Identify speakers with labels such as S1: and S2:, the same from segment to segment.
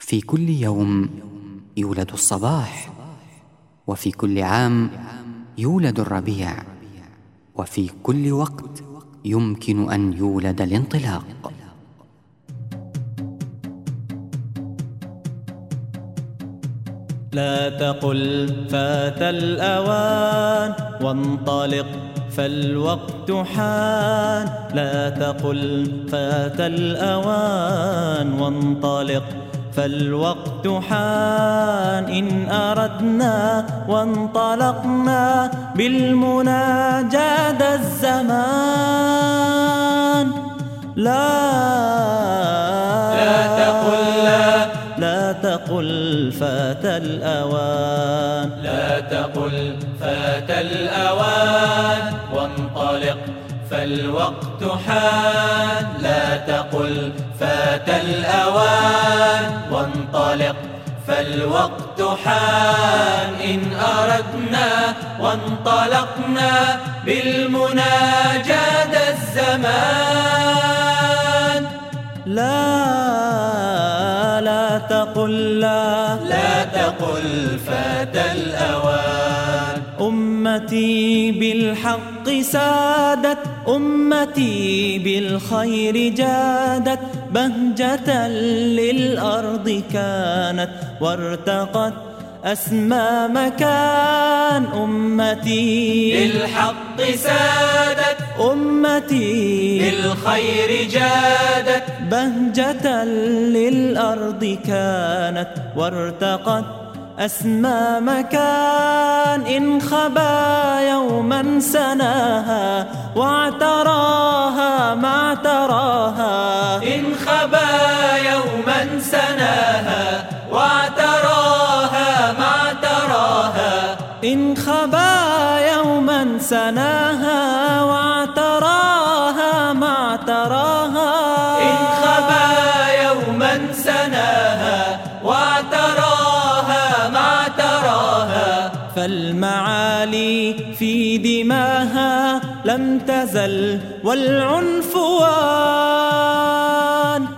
S1: في كل يوم يولد الصباح، وفي كل عام يولد الربيع، وفي كل وقت يمكن أن يولد الانطلاق.
S2: لا تقل فات الأوان وانطلق فالوقت حان. لا تقل فات الأوان وانطلق فالوقت حان. إن أردنا وانطلقنا بالمنى جاد الزمان. لا تقل فات الأوان.
S3: لا تقل فات الأوان وانطلق فالوقت حان. لا تقل فات الأوان وانطلق فالوقت حان. إن أردنا وانطلقنا بالمنى جاد الزمان.
S2: لا
S3: تقل فات الأوان.
S2: أمتي بالحق سادت، أمتي بالخير جادت، بهجة للأرض كانت وارتقت أسمى مكان. أمتي
S3: بالحق سادت،
S2: أمتي
S3: بالخير جادت،
S2: بهجة للأرض كانت وارتقت أسمى مكان. إن خبا يوما سناها واعتراها ما اعتراها.
S3: إن خبا يوما سناها واعتراها ما اعتراها.
S2: إن خبا يوما سناها واعتراها ما اعتراها.
S3: إن خبا يوما سناها واعتراها ما اعتراها.
S2: فالمعالي في دماها لم تزل والعنفوان.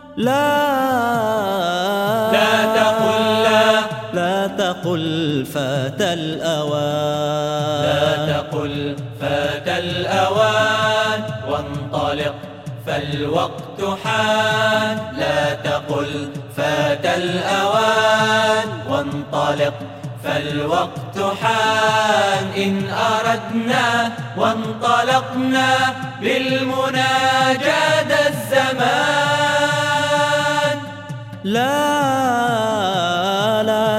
S2: لا تقل فات الأوان.
S3: لا تقل فات الأوان وانطلق فالوقت حان. لا تقل فات الأوان وانطلق فالوقت حان. إن أردنا وانطلقنا بالمنى جاد الزمان.
S2: لا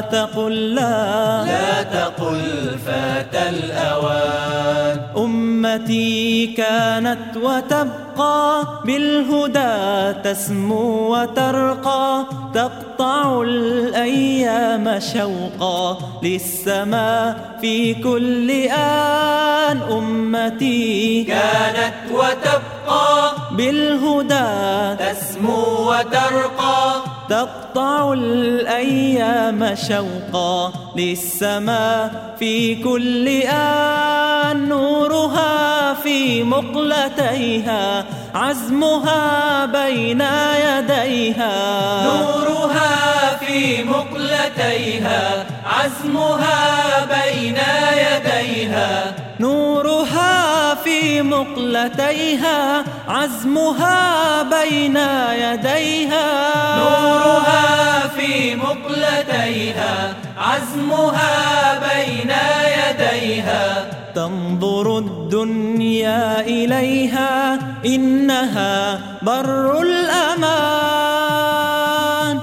S3: تقل فات الأوان.
S2: أمتي كانت وتبقى بالهدى تسمو وترقى، تقطع الأيام شوقا للسماء في كل آن. أمتي
S3: كانت وتبقى
S2: بالهدى
S3: تسمو وترقى،
S2: تقطع الأيام شوقا للسماء في كل آن. نورها في مقلتيها، عزمها بين يديها.
S3: نورها في مقلتيها، عزمها بين يديها.
S2: نورها في مقلتيها، عزمها بين يديها.
S3: نورها في مقلتيها، عزمها بين يديها.
S2: تنظر الدنيا إليها إنها بر الأمان.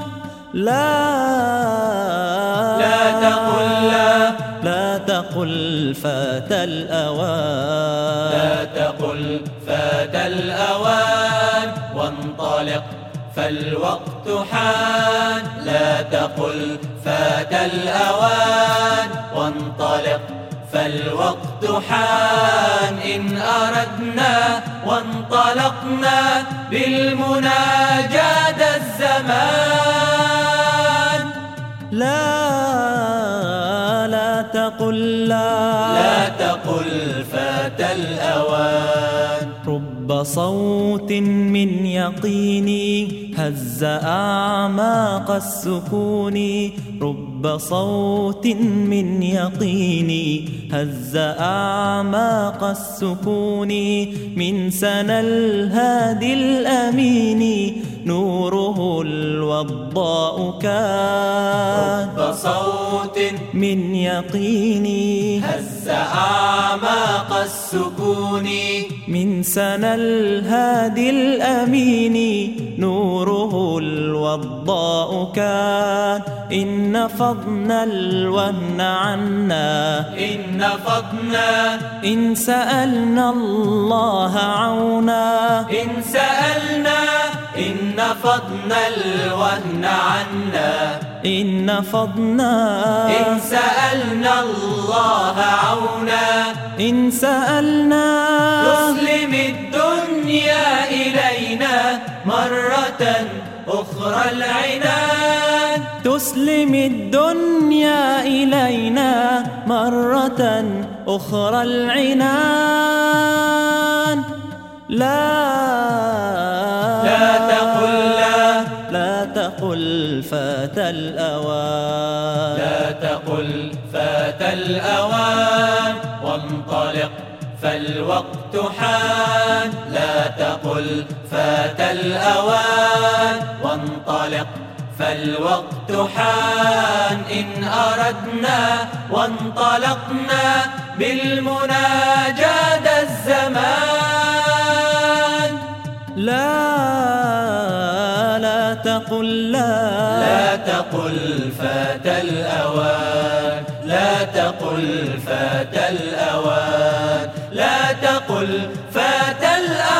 S2: لا تقل فات الأوان.
S3: لا تقل فات الأوان وانطلق فالوقت حان. لا تقل فات الأوان وانطلق فالوقت حان. إن أردنا وانطلقنا بالمنى جاد الزمان.
S2: لا
S3: تقل فات الأوان.
S2: رب صوت من يقيني هز أعماق السكون رب صوت من يقيني، هز أعماق السكون من سنى الهادي الأمين، نوره الوضاء كان
S3: رب صوت
S2: من يقيني،
S3: هز أعماق السكون
S2: من سنى الهادي الأمين، نوره الوضاء كان إن فضنا الوهن عنا،
S3: إن فضنا
S2: إن سألنا الله عونا،
S3: إن سألنا إن فضنا الوهن عنا،
S2: إن فضنا
S3: إن سألنا الله عونا،
S2: إن سألنا
S3: تسلم الدنيا إلينا مرة أخرى العنان،
S2: تسلم الدنيا إلينا مرة أخرى العنان. لا
S3: تقل لا،
S2: لا تقل فات الأوان،
S3: لا تقل فات الأوان وانطلق فالوقت حان، لا تقل فات الأوان وانطلق فالوقت حان، إن أردنا وانطلقنا بالمنى جاد الزمان.
S2: لا تقل
S3: لا تقل فات الأوان، لا تقل فات الأوان، لا تقل فات الأوان.